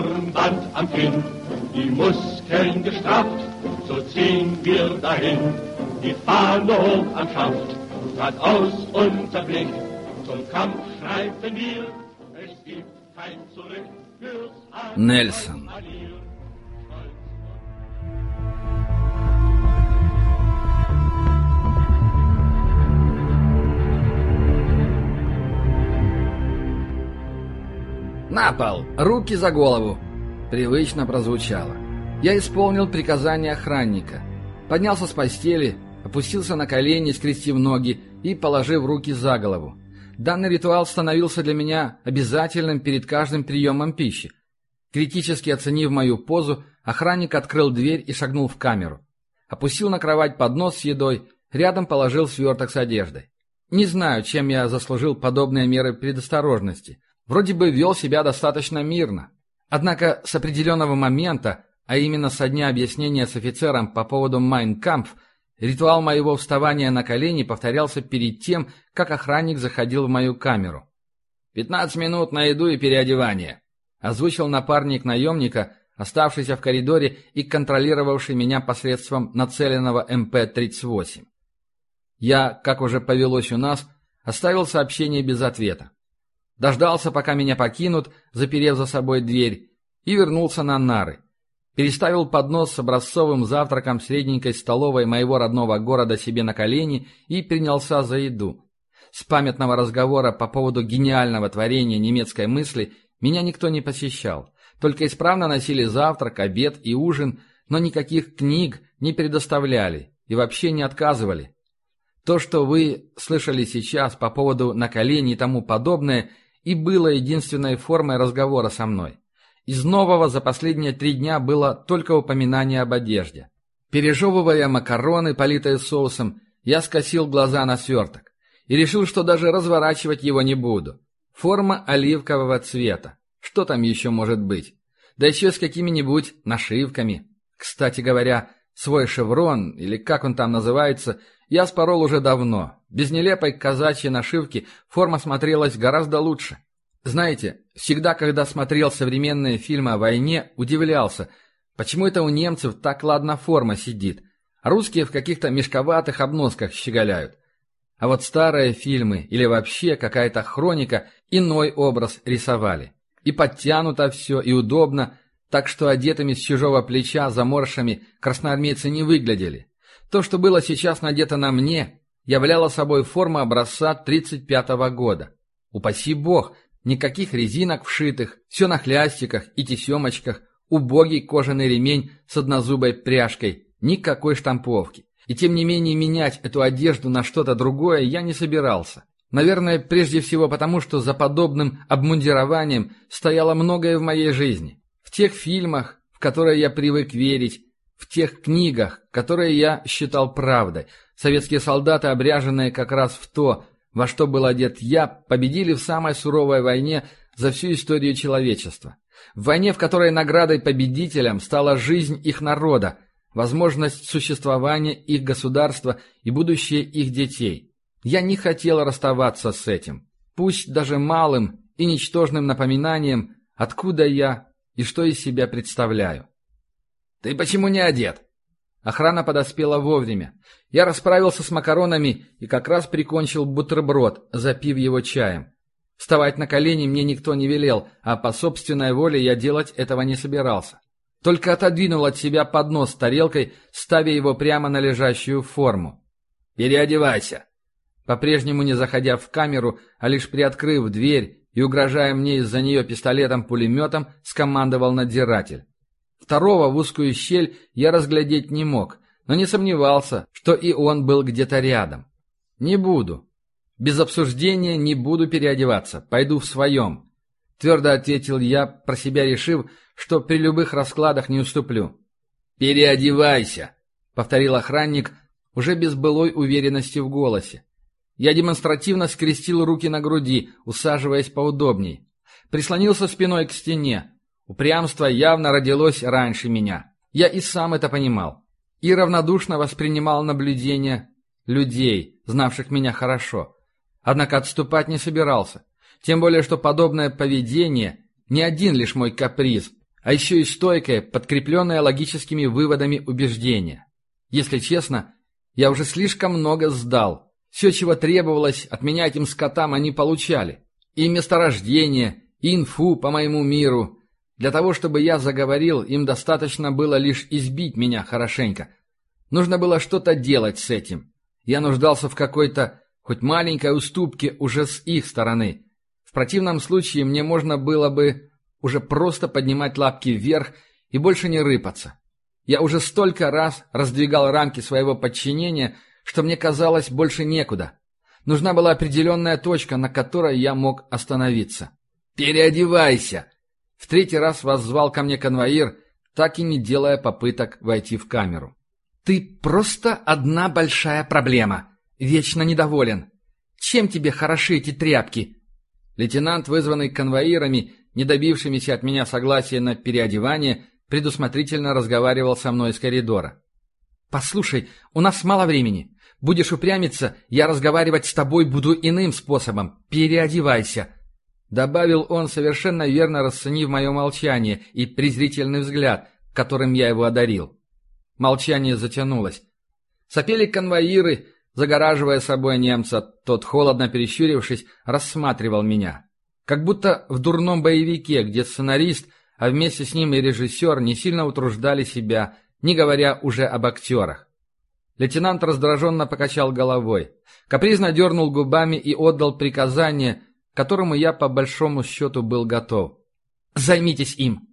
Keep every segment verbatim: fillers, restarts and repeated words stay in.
Sturmband am Kinn, die Muskeln gestrafft, so ziehen wir dahin. Die Fahne hoch am Schaft, geradeaus unser Blick, zum Kampf schreiten wir, es gibt kein Zurück fürs Нельсон. «На пол! Руки за голову!» Привычно прозвучало. Я исполнил приказание охранника. Поднялся с постели, опустился на колени, скрестив ноги и положив руки за голову. Данный ритуал становился для меня обязательным перед каждым приемом пищи. Критически оценив мою позу, охранник открыл дверь и шагнул в камеру. Опустил на кровать поднос с едой, рядом положил сверток с одеждой. Не знаю, чем я заслужил подобные меры предосторожности. Вроде бы вел себя достаточно мирно. Однако с определенного момента, а именно со дня объяснения с офицером по поводу «Майн Кампф», ритуал моего вставания на колени повторялся перед тем, как охранник заходил в мою камеру. «Пятнадцать минут на еду и переодевание», — озвучил напарник наемника, оставшийся в коридоре и контролировавший меня посредством нацеленного эм пэ тридцать восемь. Я, как уже повелось у нас, оставил сообщение без ответа. Дождался, пока меня покинут, заперев за собой дверь, и вернулся на нары. Переставил поднос с образцовым завтраком средненькой столовой моего родного города себе на колени и принялся за еду. С памятного разговора по поводу гениального творения немецкой мысли меня никто не посещал. Только исправно носили завтрак, обед и ужин, но никаких книг не предоставляли и вообще не отказывали. То, что вы слышали сейчас по поводу «на колени» и тому подобное, и было единственной формой разговора со мной. Из нового за последние три дня было только упоминание об одежде. Пережевывая макароны, политые соусом, я скосил глаза на сверток и решил, что даже разворачивать его не буду. Форма оливкового цвета. Что там еще может быть? Да еще с какими-нибудь нашивками. Кстати говоря, свой шеврон, или как он там называется, я спорол уже давно. Без нелепой казачьей нашивки форма смотрелась гораздо лучше. Знаете, всегда, когда смотрел современные фильмы о войне, удивлялся, почему это у немцев так ладно форма сидит, а русские в каких-то мешковатых обносках щеголяют. А вот старые фильмы или вообще какая-то хроника иной образ рисовали. И подтянуто все, и удобно, так что одетыми с чужого плеча заморшами красноармейцы не выглядели. То, что было сейчас надето на мне, являла собой форма образца тридцать пятого года. Упаси бог, никаких резинок вшитых, все на хлястиках и тесемочках, убогий кожаный ремень с однозубой пряжкой, никакой штамповки. И тем не менее менять эту одежду на что-то другое я не собирался. Наверное, прежде всего потому, что за подобным обмундированием стояло многое в моей жизни. В тех фильмах, в которые я привык верить, в тех книгах, которые я считал правдой, советские солдаты, обряженные как раз в то, во что был одет я, победили в самой суровой войне за всю историю человечества. В войне, в которой наградой победителям стала жизнь их народа, возможность существования их государства и будущее их детей. Я не хотел расставаться с этим, пусть даже малым и ничтожным напоминанием, откуда я и что из себя представляю. «Ты почему не одет?» Охрана подоспела вовремя. Я расправился с макаронами и как раз прикончил бутерброд, запив его чаем. Вставать на колени мне никто не велел, а по собственной воле я делать этого не собирался. Только отодвинул от себя поднос с тарелкой, ставя его прямо на лежащую форму. «Переодевайся!» По-прежнему не заходя в камеру, а лишь приоткрыв дверь и угрожая мне из-за нее пистолетом-пулеметом, скомандовал надзиратель. Второго в узкую щель я разглядеть не мог, но не сомневался, что и он был где-то рядом. «Не буду. Без обсуждения не буду переодеваться, пойду в своем», — твердо ответил я, про себя решив, что при любых раскладах не уступлю. «Переодевайся», — повторил охранник, уже без былой уверенности в голосе. Я демонстративно скрестил руки на груди, усаживаясь поудобней. Прислонился спиной к стене. Упрямство явно родилось раньше меня. Я и сам это понимал. И равнодушно воспринимал наблюдения людей, знавших меня хорошо. Однако отступать не собирался. Тем более, что подобное поведение не один лишь мой каприз, а еще и стойкое, подкрепленное логическими выводами убеждение. Если честно, я уже слишком много сдал. Все, чего требовалось от меня этим скотам, они получали. И месторождение, и инфу по моему миру. Для того, чтобы я заговорил, им достаточно было лишь избить меня хорошенько. Нужно было что-то делать с этим. Я нуждался в какой-то, хоть маленькой уступке уже с их стороны. В противном случае мне можно было бы уже просто поднимать лапки вверх и больше не рыпаться. Я уже столько раз раздвигал рамки своего подчинения, что мне казалось больше некуда. Нужна была определенная точка, на которой я мог остановиться. «Переодевайся!» В третий раз воззвал ко мне конвоир, так и не делая попыток войти в камеру. «Ты просто одна большая проблема. Вечно недоволен. Чем тебе хороши эти тряпки?» Лейтенант, вызванный конвоирами, не добившимися от меня согласия на переодевание, предусмотрительно разговаривал со мной из коридора. «Послушай, у нас мало времени. Будешь упрямиться, я разговаривать с тобой буду иным способом. Переодевайся!» Добавил он, совершенно верно расценив мое молчание и презрительный взгляд, которым я его одарил. Молчание затянулось. Сопели конвоиры, загораживая собой немца. Тот, холодно перещурившись, рассматривал меня. Как будто в дурном боевике, где сценарист, а вместе с ним и режиссер не сильно утруждали себя, не говоря уже об актерах. Лейтенант раздраженно покачал головой, капризно дернул губами и отдал приказание, к которому я по большому счету был готов. «Займитесь им!»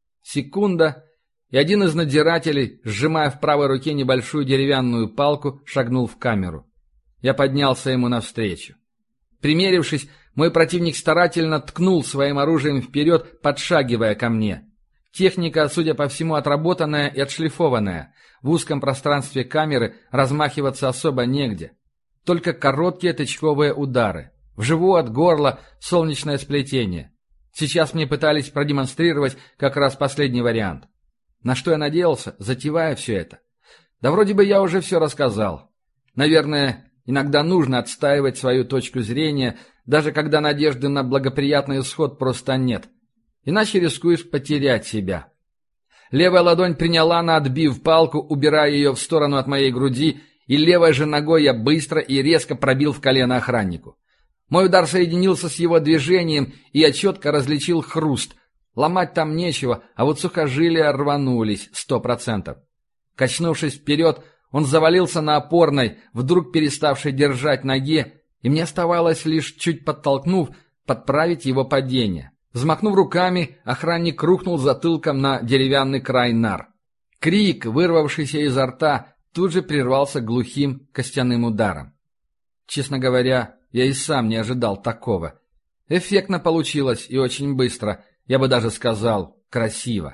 Секунда, и один из надзирателей, сжимая в правой руке небольшую деревянную палку, шагнул в камеру. Я поднялся ему навстречу. Примерившись, мой противник старательно ткнул своим оружием вперед, подшагивая ко мне. Техника, судя по всему, отработанная и отшлифованная. В узком пространстве камеры размахиваться особо негде. Только короткие тычковые удары. В живот, горло, солнечное сплетение. Сейчас мне пытались продемонстрировать как раз последний вариант. На что я надеялся, затевая все это? Да вроде бы я уже все рассказал. Наверное, иногда нужно отстаивать свою точку зрения, даже когда надежды на благоприятный исход просто нет. Иначе рискуешь потерять себя. Левая ладонь приняла на отбив палку, убирая ее в сторону от моей груди, и левой же ногой я быстро и резко пробил в колено охраннику. Мой удар соединился с его движением, и я четко различил хруст. Ломать там нечего, а вот сухожилия рванулись сто процентов. Качнувшись вперед, он завалился на опорной, вдруг переставшей держать ноге, и мне оставалось лишь, чуть подтолкнув, подправить его падение. Взмахнув руками, охранник рухнул затылком на деревянный край нар. Крик, вырвавшийся изо рта, тут же прервался глухим костяным ударом. Честно говоря, я и сам не ожидал такого. Эффектно получилось и очень быстро, я бы даже сказал, красиво.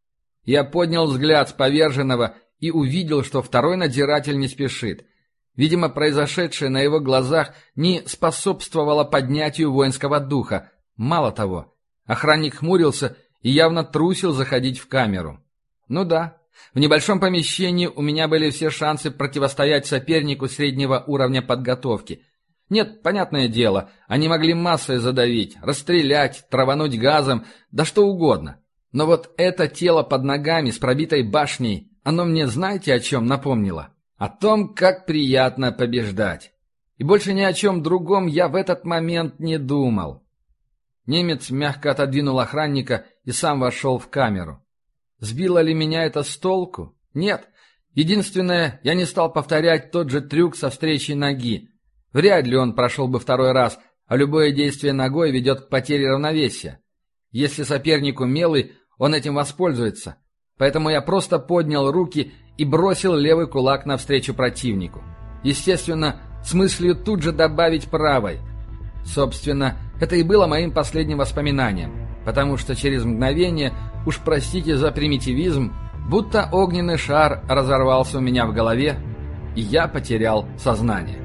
Я поднял взгляд с поверженного и увидел, что второй надзиратель не спешит. Видимо, произошедшее на его глазах не способствовало поднятию воинского духа. Мало того, охранник хмурился и явно трусил заходить в камеру. Ну да, в небольшом помещении у меня были все шансы противостоять сопернику среднего уровня подготовки. Нет, понятное дело, они могли массой задавить, расстрелять, травануть газом, да что угодно. Но вот это тело под ногами с пробитой башней, оно мне знаете о чем напомнило? О том, как приятно побеждать. И больше ни о чем другом я в этот момент не думал. Немец мягко отодвинул охранника и сам вошел в камеру. Сбило ли меня это с толку? Нет. Единственное, я не стал повторять тот же трюк со встречей ноги. Вряд ли он прошел бы второй раз, а любое действие ногой ведет к потере равновесия. Если соперник умелый, он этим воспользуется. Поэтому я просто поднял руки и бросил левый кулак навстречу противнику. Естественно, с мыслью тут же добавить правой. Собственно, это и было моим последним воспоминанием, потому что через мгновение, уж простите за примитивизм, будто огненный шар разорвался у меня в голове, и я потерял сознание.